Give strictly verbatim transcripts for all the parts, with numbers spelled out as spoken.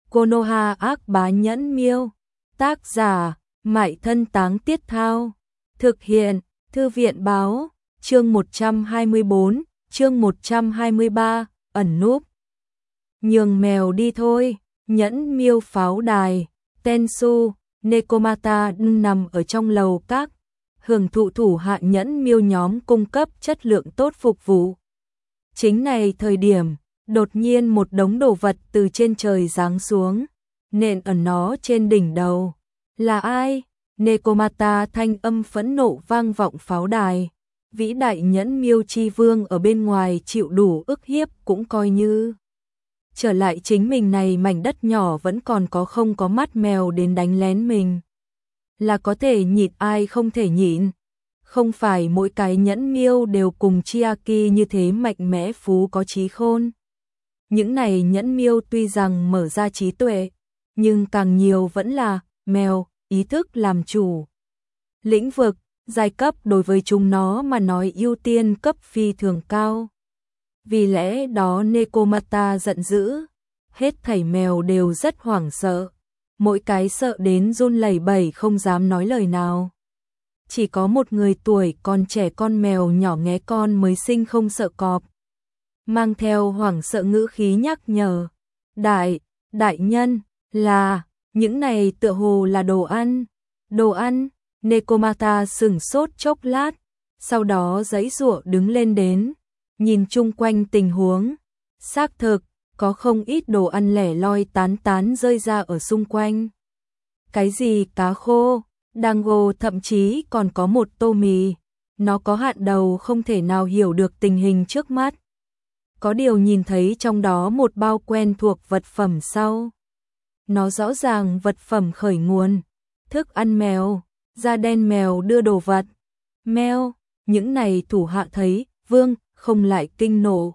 Konoha ác bá nhẫn miêu. Tác giả, Mại Thân Táng Tiết Thao. Thực hiện, Thư viện báo, chương một trăm hai mươi bốn, chương một trăm hai mươi ba, ẩn núp. Nhường mèo đi thôi, nhẫn miêu pháo đài, Tensu, Nekomata nằm ở trong lầu các, hưởng thụ thủ hạ nhẫn miêu nhóm cung cấp chất lượng tốt phục vụ. Chính này thời điểm, đột nhiên một đống đồ vật từ trên trời giáng xuống, nện ở nó trên đỉnh đầu. Là ai? Nekomata thanh âm phẫn nộ vang vọng pháo đài. Vĩ đại nhẫn miêu chi vương ở bên ngoài chịu đủ ức hiếp cũng coi như. Trở lại chính mình này mảnh đất nhỏ vẫn còn có không có mắt mèo đến đánh lén mình. Là có thể nhịn ai không thể nhịn. Không phải mỗi cái nhẫn miêu đều cùng Chiaki như thế mạnh mẽ phú có trí khôn. Những này nhẫn miêu tuy rằng mở ra trí tuệ, nhưng càng nhiều vẫn là mèo, ý thức làm chủ. Lĩnh vực, giai cấp đối với chúng nó mà nói ưu tiên cấp phi thường cao. Vì lẽ đó Nekomata giận dữ, hết thảy mèo đều rất hoảng sợ, mỗi cái sợ đến run lẩy bẩy không dám nói lời nào. Chỉ có một người tuổi còn trẻ con mèo nhỏ nghé con mới sinh không sợ cọp. Mang theo hoảng sợ ngữ khí nhắc nhở. Đại, đại nhân, là, những này tựa hồ là đồ ăn. Đồ ăn, Nekomata sửng sốt chốc lát, sau đó giãy giụa đứng lên đến, nhìn chung quanh tình huống. Xác thực, có không ít đồ ăn lẻ loi tán tán rơi ra ở xung quanh. Cái gì cá khô, dango, thậm chí còn có một tô mì. Nó có hạn đầu không thể nào hiểu được tình hình trước mắt. Có điều nhìn thấy trong đó một bao quen thuộc vật phẩm sau. Nó rõ ràng vật phẩm khởi nguồn. Thức ăn mèo, da đen mèo đưa đồ vật. Mèo, những này thủ hạ thấy, vương, không lại kinh nộ.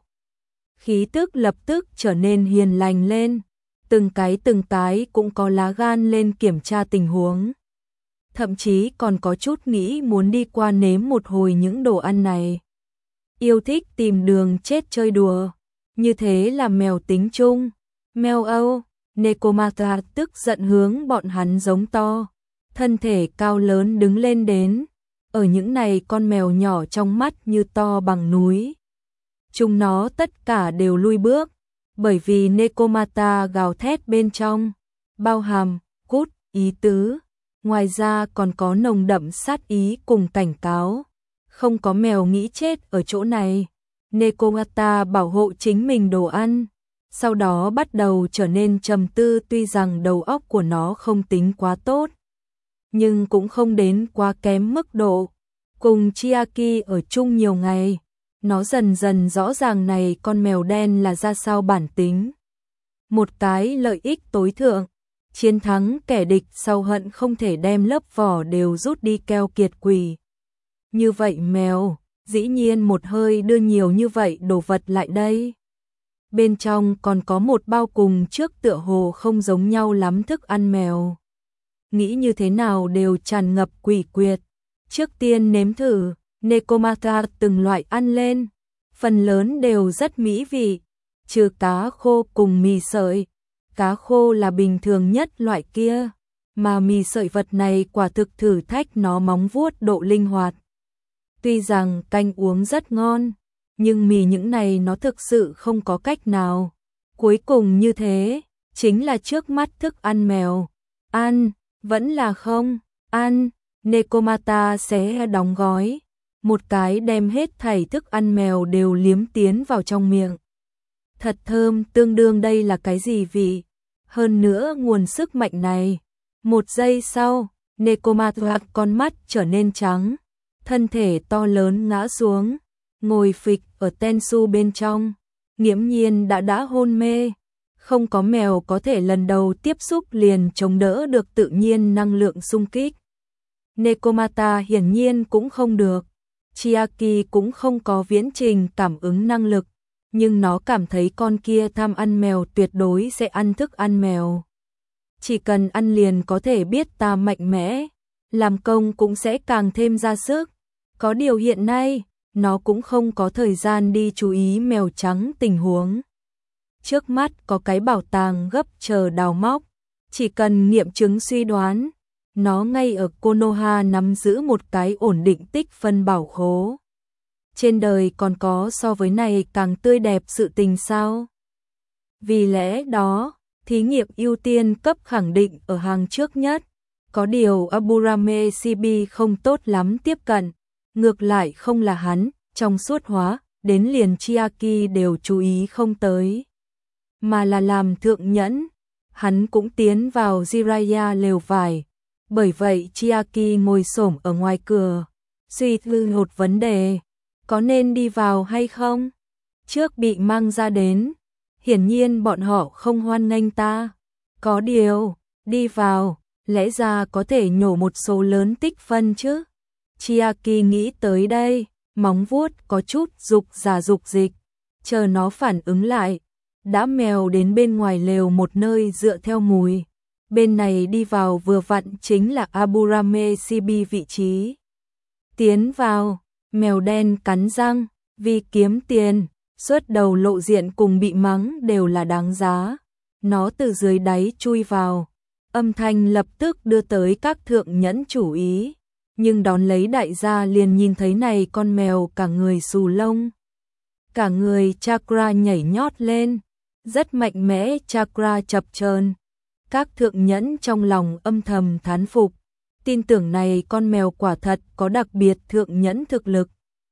Khí tức lập tức trở nên hiền lành lên. Từng cái từng cái cũng có lá gan lên kiểm tra tình huống. Thậm chí còn có chút nghĩ muốn đi qua nếm một hồi những đồ ăn này. Yêu thích tìm đường chết chơi đùa. Như thế là mèo tính chung. Mèo âu, Nekomata tức giận hướng bọn hắn giống to. Thân thể cao lớn đứng lên đến. Ở những này con mèo nhỏ trong mắt như to bằng núi. Chúng nó tất cả đều lui bước. Bởi vì Nekomata gào thét bên trong. Bao hàm, cút, ý tứ. Ngoài ra còn có nồng đậm sát ý cùng cảnh cáo. Không có mèo nghĩ chết ở chỗ này. Nekomata bảo hộ chính mình đồ ăn. Sau đó bắt đầu trở nên trầm tư, tuy rằng đầu óc của nó không tính quá tốt. Nhưng cũng không đến quá kém mức độ. Cùng Chiaki ở chung nhiều ngày. Nó dần dần rõ ràng này con mèo đen là ra sao bản tính. Một cái lợi ích tối thượng. Chiến thắng kẻ địch sau hận không thể đem lớp vỏ đều rút đi keo kiệt quỷ. Như vậy mèo, dĩ nhiên một hơi đưa nhiều như vậy đồ vật lại đây. Bên trong còn có một bao cùng trước tựa hồ không giống nhau lắm thức ăn mèo. Nghĩ như thế nào đều tràn ngập quỷ quyệt. Trước tiên nếm thử, Nekomata từng loại ăn lên. Phần lớn đều rất mỹ vị, trừ cá khô cùng mì sợi. Cá khô là bình thường nhất loại kia, mà mì sợi vật này quả thực thử thách nó móng vuốt độ linh hoạt. Tuy rằng canh uống rất ngon, nhưng mì những này nó thực sự không có cách nào. Cuối cùng như thế, chính là trước mắt thức ăn mèo. Ăn, vẫn là không, ăn, Nekomata sẽ đóng gói. Một cái đem hết thảy thức ăn mèo đều liếm tiến vào trong miệng. Thật thơm, tương đương đây là cái gì vị? Hơn nữa nguồn sức mạnh này. Một giây sau, Nekomata con mắt trở nên trắng. Thân thể to lớn ngã xuống. Ngồi phịch ở Tensu bên trong. Nghiễm nhiên đã đã hôn mê. Không có mèo có thể lần đầu tiếp xúc liền chống đỡ được tự nhiên năng lượng xung kích. Nekomata hiển nhiên cũng không được. Chiaki cũng không có viễn trình cảm ứng năng lực. Nhưng nó cảm thấy con kia tham ăn mèo tuyệt đối sẽ ăn thức ăn mèo. Chỉ cần ăn liền có thể biết ta mạnh mẽ, làm công cũng sẽ càng thêm ra sức. Có điều hiện nay, nó cũng không có thời gian đi chú ý mèo trắng tình huống. trước mắt có cái bảo tàng gấp chờ đào móc, chỉ cần nghiệm chứng suy đoán, nó ngay ở Konoha nắm giữ một cái ổn định tích phân bảo khố. Trên đời còn có so với này càng tươi đẹp sự tình sao? Vì lẽ đó, thí nghiệm ưu tiên cấp khẳng định ở hàng trước nhất. Có điều Aburame Chibi không tốt lắm tiếp cận, ngược lại không là hắn, trong suốt hóa, đến liền Chiaki đều chú ý không tới. Mà là làm thượng nhẫn, hắn cũng tiến vào Jiraiya lều vải. Bởi vậy Chiaki ngồi xổm ở ngoài cửa, suy tư một vấn đề, có nên đi vào hay không? Trước bị mang ra đến, hiển nhiên bọn họ không hoan nghênh ta. Có điều, đi vào, lẽ ra có thể nhổ một số lớn tích phân chứ. Chiaki nghĩ tới đây, móng vuốt có chút dục giả dục dịch, chờ nó phản ứng lại. Đã mèo đến bên ngoài lều một nơi dựa theo mùi. Bên này đi vào vừa vặn chính là Aburame Chibi vị trí. Tiến vào, mèo đen cắn răng, vì kiếm tiền, suốt đầu lộ diện cùng bị mắng đều là đáng giá. Nó từ dưới đáy chui vào, âm thanh lập tức đưa tới các thượng nhẫn chủ ý. Nhưng đón lấy đại gia liền nhìn thấy này con mèo cả người xù lông. Cả người chakra nhảy nhót lên, rất mạnh mẽ chakra chập chờn. Các thượng nhẫn trong lòng âm thầm thán phục, tin tưởng này con mèo quả thật có đặc biệt thượng nhẫn thực lực.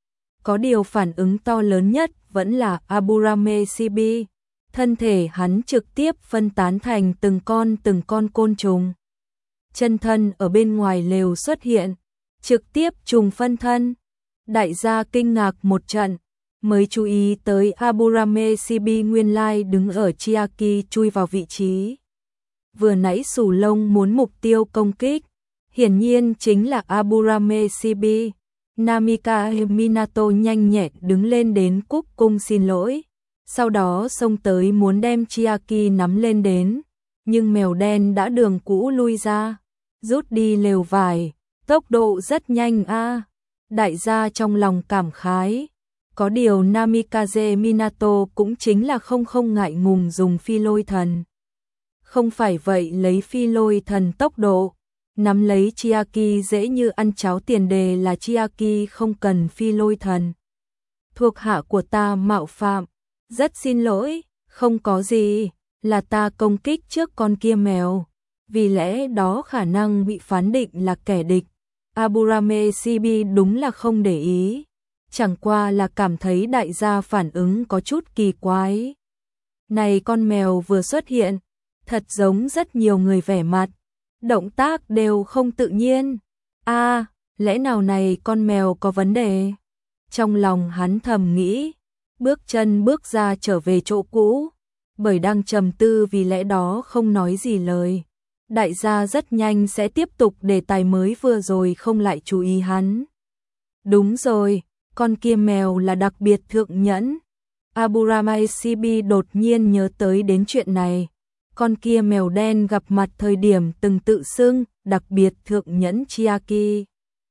Có điều phản ứng to lớn nhất vẫn là Aburame Chibi, thân thể hắn trực tiếp phân tán thành từng con từng con côn trùng. Chân thân ở bên ngoài lều xuất hiện, trực tiếp trùng phân thân. Đại gia kinh ngạc một trận, mới chú ý tới Aburame Chibi nguyên lai đứng ở Chiaki chui vào vị trí. Vừa nãy sù lông muốn mục tiêu công kích, hiển nhiên chính là Aburame Chibi. Namika Minato nhanh nhẹn đứng lên đến cúc cung xin lỗi, sau đó xông tới muốn đem Chiaki nắm lên đến, nhưng mèo đen đã đường cũ lui ra, rút đi lều vải, tốc độ rất nhanh a. Đại gia trong lòng cảm khái, có điều Namikaze Minato cũng chính là không không ngại ngùng dùng phi lôi thần. Không phải vậy lấy phi lôi thần tốc độ, nắm lấy Chiaki dễ như ăn cháo, tiền đề là Chiaki không cần phi lôi thần. Thuộc hạ của ta mạo phạm, rất xin lỗi, không có gì, là ta công kích trước con kia mèo, vì lẽ đó khả năng bị phán định là kẻ địch. Aburame Chibi đúng là không để ý, chẳng qua là cảm thấy đại gia phản ứng có chút kỳ quái. Này con mèo vừa xuất hiện, thật giống rất nhiều người vẻ mặt, động tác đều không tự nhiên. A, à, lẽ nào này con mèo có vấn đề? Trong lòng hắn thầm nghĩ, bước chân bước ra trở về chỗ cũ, bởi đang trầm tư vì lẽ đó không nói gì lời. Đại gia rất nhanh sẽ tiếp tục đề tài mới vừa rồi không lại chú ý hắn. Đúng rồi, con kia mèo là đặc biệt thượng nhẫn. Aburame Chibi đột nhiên nhớ tới đến chuyện này. Con kia mèo đen gặp mặt thời điểm từng tự xưng đặc biệt thượng nhẫn Chiaki.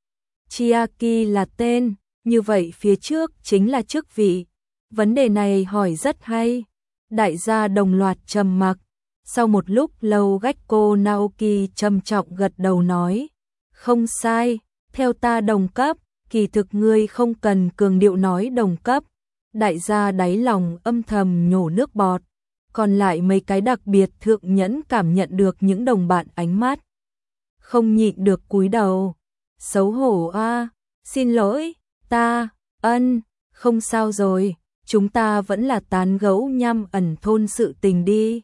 Chiaki là tên, như vậy phía trước chính là chức vị. Vấn đề này hỏi rất hay. Đại gia đồng loạt trầm mặc. Sau một lúc lâu Gekko Naoki trầm trọng gật đầu nói, không sai, theo ta đồng cấp, kỳ thực ngươi không cần cường điệu nói đồng cấp. Đại gia đáy lòng âm thầm nhổ nước bọt, còn lại mấy cái đặc biệt thượng nhẫn cảm nhận được những đồng bạn ánh mắt. Không nhịn được cúi đầu, xấu hổ a, xin lỗi, ta, ân, không sao rồi, chúng ta vẫn là tán gẫu nhăm ẩn thôn sự tình đi.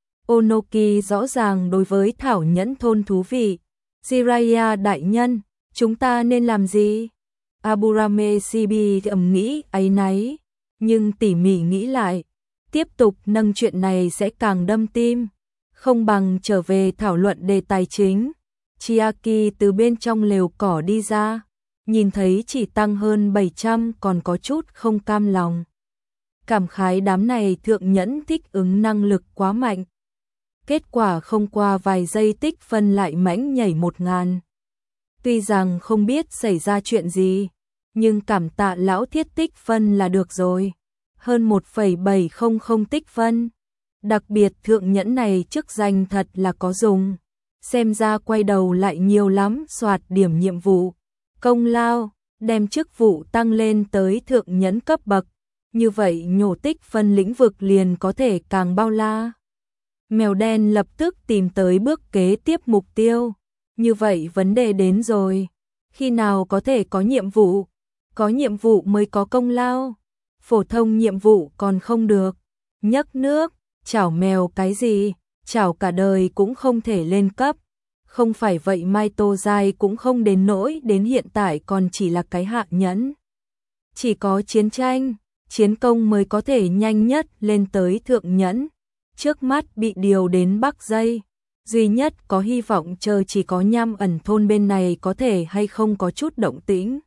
Onoki rõ ràng đối với thảo nhẫn thôn thú vị. Jiraiya đại nhân, chúng ta nên làm gì? Aburame Chibi ầm nghĩ áy náy, nhưng tỉ mỉ nghĩ lại, tiếp tục nâng chuyện này sẽ càng đâm tim, không bằng trở về thảo luận đề tài chính. Chiaki từ bên trong lều cỏ đi ra, nhìn thấy chỉ tăng hơn bảy trăm còn có chút không cam lòng. Cảm khái đám này thượng nhẫn thích ứng năng lực quá mạnh. Kết quả không qua vài giây tích phân lại mãnh nhảy một ngàn. Tuy rằng không biết xảy ra chuyện gì, nhưng cảm tạ lão thiết tích phân là được rồi. Hơn một phẩy bảy không không tích phân, Đặc biệt thượng nhẫn này chức danh thật là có dùng. Xem ra quay đầu lại nhiều lắm, soạt điểm nhiệm vụ, công lao, đem chức vụ tăng lên tới thượng nhẫn cấp bậc. Như vậy nhổ tích phân lĩnh vực liền có thể càng bao la. Mèo đen lập tức tìm tới bước kế tiếp mục tiêu. Như vậy vấn đề đến rồi. Khi nào có thể có nhiệm vụ? Có nhiệm vụ mới có công lao. Phổ thông nhiệm vụ còn không được. Nhấc nước, chảo mèo cái gì? Chảo cả đời cũng không thể lên cấp. Không phải vậy Mai Tô Giai cũng không đến nỗi đến hiện tại còn chỉ là cái hạ nhẫn. Chỉ có chiến tranh, chiến công mới có thể nhanh nhất lên tới thượng nhẫn. Trước mắt bị điều đến Bắc Dây. Duy nhất có hy vọng chờ chỉ có Nham Ẩn thôn bên này có thể hay không có chút động tĩnh.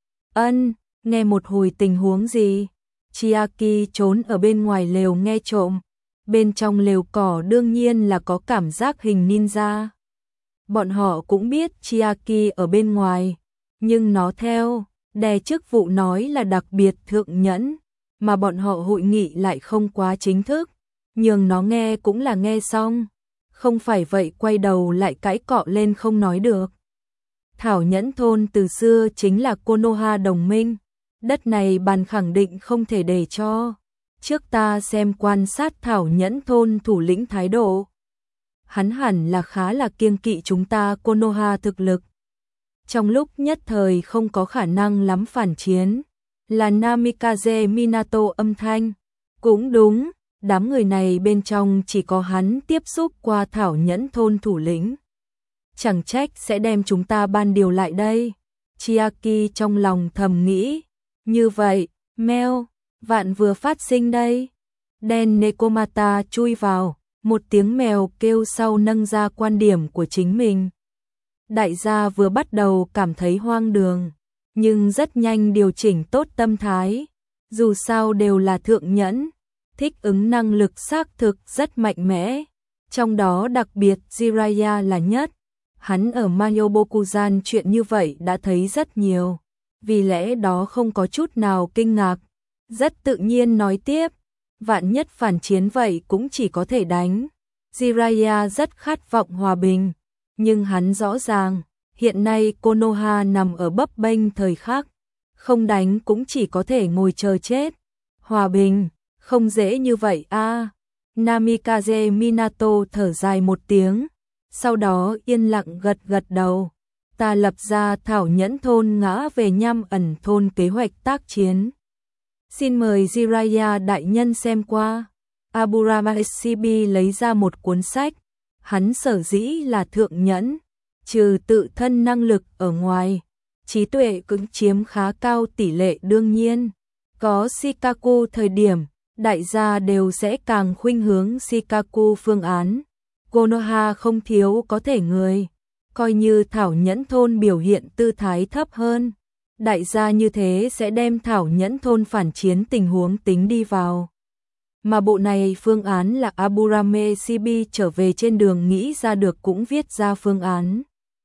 Ân, nghe một hồi tình huống gì? Chiaki trốn ở bên ngoài lều nghe trộm. Bên trong lều cỏ đương nhiên là có cảm giác hình ninja. Bọn họ cũng biết Chiaki ở bên ngoài, nhưng nó theo, đè chức vụ nói là đặc biệt thượng nhẫn, mà bọn họ hội nghị lại không quá chính thức, nhưng nó nghe cũng là nghe xong, không phải vậy quay đầu lại cãi cọ lên không nói được. Thảo nhẫn thôn từ xưa chính là Konoha đồng minh, đất này bàn khẳng định không thể để cho. Trước ta xem quan sát thảo nhẫn thôn thủ lĩnh thái độ. Hắn hẳn là khá là kiêng kỵ chúng ta Konoha thực lực. Trong lúc nhất thời không có khả năng lắm phản chiến, là Namikaze Minato âm thanh. Cũng đúng, đám người này bên trong chỉ có hắn tiếp xúc qua thảo nhẫn thôn thủ lĩnh. Chẳng trách sẽ đem chúng ta ban điều lại đây. Chiaki trong lòng thầm nghĩ, như vậy, Meo, vạn vừa phát sinh đây. Đen Nekomata chui vào. Một tiếng mèo kêu sau nâng ra quan điểm của chính mình. Đại gia vừa bắt đầu cảm thấy hoang đường, nhưng rất nhanh điều chỉnh tốt tâm thái. Dù sao đều là thượng nhẫn, thích ứng năng lực xác thực rất mạnh mẽ. Trong đó đặc biệt Jiraiya là nhất. Hắn ở Mayobokusan chuyện như vậy đã thấy rất nhiều. Vì lẽ đó không có chút nào kinh ngạc. Rất tự nhiên nói tiếp. Vạn nhất phản chiến vậy cũng chỉ có thể đánh. Jiraiya rất khát vọng hòa bình, nhưng hắn rõ ràng, hiện nay Konoha nằm ở bấp bênh thời khắc, không đánh cũng chỉ có thể ngồi chờ chết. Hòa bình, không dễ như vậy a. À. Namikaze Minato thở dài một tiếng, sau đó yên lặng gật gật đầu. Ta lập ra thảo nhẫn thôn ngã về Nham Ẩn thôn kế hoạch tác chiến. Xin mời Jiraiya đại nhân xem qua. Aburamaeshibi lấy ra một cuốn sách. Hắn sở dĩ là thượng nhẫn, trừ tự thân năng lực ở ngoài, trí tuệ cũng chiếm khá cao tỷ lệ đương nhiên. Có Shikaku thời điểm, đại gia đều sẽ càng khuynh hướng Shikaku phương án. Konoha không thiếu có thể người, coi như thảo nhẫn thôn biểu hiện tư thái thấp hơn. Đại gia như thế sẽ đem thảo nhẫn thôn phản chiến tình huống tính đi vào. Mà bộ này phương án là Aburame Shibi trở về trên đường nghĩ ra được cũng viết ra phương án.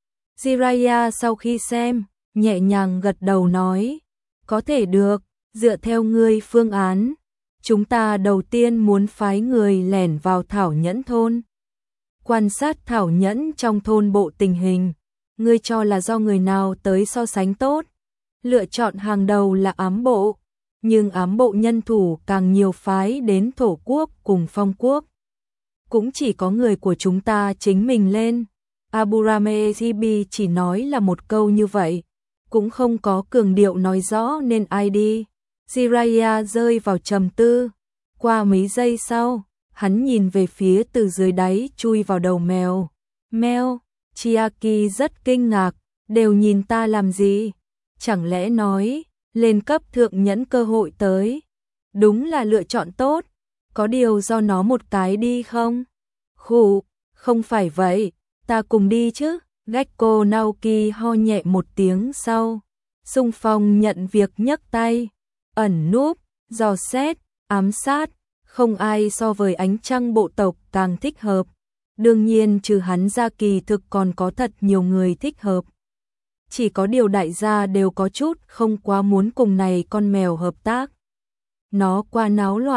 Jiraiya sau khi xem, nhẹ nhàng gật đầu nói, có thể được, dựa theo ngươi phương án. Chúng ta đầu tiên muốn phái người lẻn vào thảo nhẫn thôn. Quan sát thảo nhẫn trong thôn bộ tình hình, ngươi cho là do người nào tới so sánh tốt. Lựa chọn hàng đầu là ám bộ, nhưng ám bộ nhân thủ càng nhiều phái đến thổ quốc cùng phong quốc. Cũng chỉ có người của chúng ta chính mình lên. Aburame Shibi chỉ nói là một câu như vậy, cũng không có cường điệu nói rõ nên ai đi. Jiraiya rơi vào trầm tư. Qua mấy giây sau, hắn nhìn về phía từ dưới đáy chui vào đầu mèo. Mèo, Chiaki rất kinh ngạc, đều nhìn ta làm gì? Chẳng lẽ nói, lên cấp thượng nhẫn cơ hội tới. Đúng là lựa chọn tốt, có điều do nó một cái đi không? Khủ, không phải vậy, ta cùng đi chứ. Gekko Naoki ho nhẹ một tiếng sau. Xung phong nhận việc nhấc tay, ẩn núp, dò xét, ám sát, không ai so với ánh trăng bộ tộc càng thích hợp. Đương nhiên trừ hắn ra kỳ thực còn có thật nhiều người thích hợp. Chỉ có điều đại gia đều có chút không quá muốn cùng này con mèo hợp tác. Nó quá náo loạn,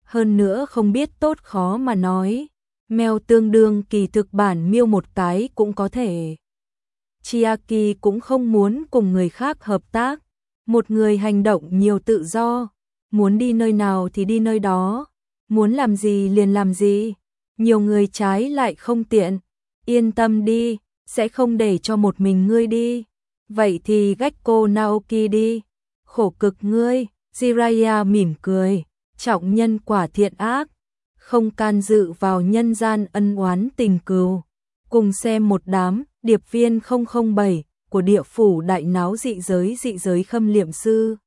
hơn nữa không biết tốt khó mà nói. Mèo tương đương kỳ thực bản miêu một cái cũng có thể. Chiaki cũng không muốn cùng người khác hợp tác, một người hành động nhiều tự do, muốn đi nơi nào thì đi nơi đó, muốn làm gì liền làm gì, nhiều người trái lại không tiện. Yên tâm đi, sẽ không để cho một mình ngươi đi. Vậy thì Gekko Naoki đi. Khổ cực ngươi, Jiraiya mỉm cười, trọng nhân quả thiện ác, không can dự vào nhân gian ân oán tình cừu. Cùng xem một đám điệp viên không không bảy của địa phủ đại náo dị giới dị giới khâm liệm sư.